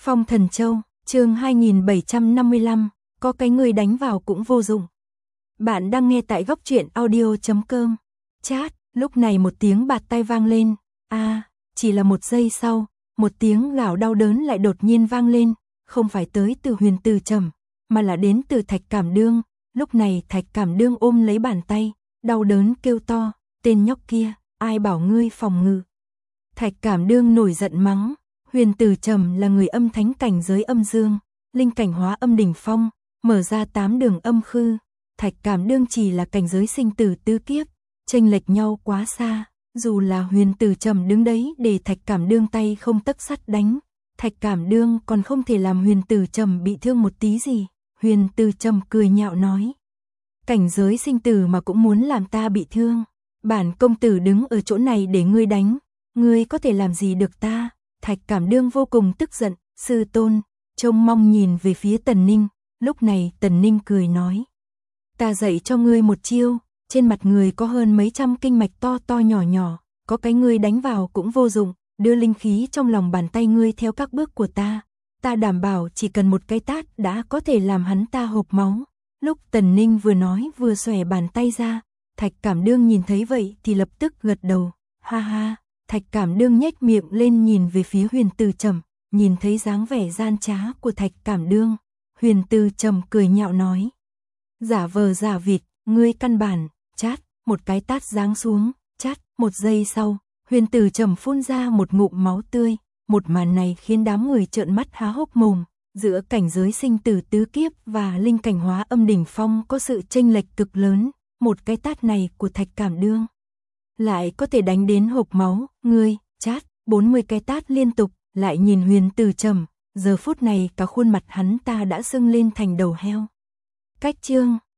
Phong Thần Châu, chương 2755, có cái người đánh vào cũng vô dụng. Bạn đang nghe tại góc truyện audio.com. Chát, lúc này một tiếng bạt tay vang lên. Chỉ là một giây sau, một tiếng gào đau đớn lại đột nhiên vang lên, không phải tới từ Huyền Từ Trầm, mà là đến từ Thạch Cảm Đương. Lúc này Thạch Cảm Đương ôm lấy bàn tay, đau đớn kêu to, tên nhóc kia, ai bảo ngươi phòng ngự. Thạch Cảm Đương nổi giận mắng, Huyền Từ Trầm là người âm thánh cảnh giới âm dương, linh cảnh hóa âm đỉnh phong, mở ra 8 đường âm khư. Thạch Cảm Đương chỉ là cảnh giới sinh tử tứ kiếp, chênh lệch nhau quá xa, dù là Huyền Từ Trầm đứng đấy để Thạch Cảm Đương tay không tấc sắt đánh, Thạch Cảm Đương còn không thể làm Huyền Từ Trầm bị thương một tí gì. Huyền Từ Trầm cười nhạo nói, cảnh giới sinh tử mà cũng muốn làm ta bị thương, bản công tử đứng ở chỗ này để ngươi đánh, ngươi có thể làm gì được ta? Thạch Cảm Đương vô cùng tức giận, sư tôn, trông mong nhìn về phía Tần Ninh. Lúc này Tần Ninh cười nói, ta dạy cho ngươi một chiêu, trên mặt người có hơn mấy trăm kinh mạch to to nhỏ nhỏ, có cái ngươi đánh vào cũng vô dụng, đưa linh khí trong lòng bàn tay ngươi theo các bước của ta đảm bảo chỉ cần một cái tát đã có thể làm hắn ta hộc máu. Lúc Tần Ninh vừa nói vừa xòe bàn tay ra, Thạch Cảm Đương nhìn thấy vậy thì lập tức gật đầu, ha ha. Thạch Cảm Đương nhếch miệng lên nhìn về phía Huyền Từ Trầm, nhìn thấy dáng vẻ gian trá của Thạch Cảm Đương, Huyền Từ Trầm cười nhạo nói, giả vờ giả vịt, ngươi căn bản. Chát, một cái tát giáng xuống, chát, một giây sau, Huyền Từ Trầm phun ra một ngụm máu tươi. Một màn này khiến đám người trợn mắt há hốc mồm, giữa cảnh giới sinh tử tứ kiếp và linh cảnh hóa âm đỉnh phong có sự chênh lệch cực lớn, một cái tát này của Thạch Cảm Đương lại có thể đánh đến hộc máu. Ngươi, chát, 40 cái tát liên tục, lại nhìn Huyền Từ Trầm, giờ phút này cả khuôn mặt hắn ta đã sưng lên thành đầu heo. Cách chương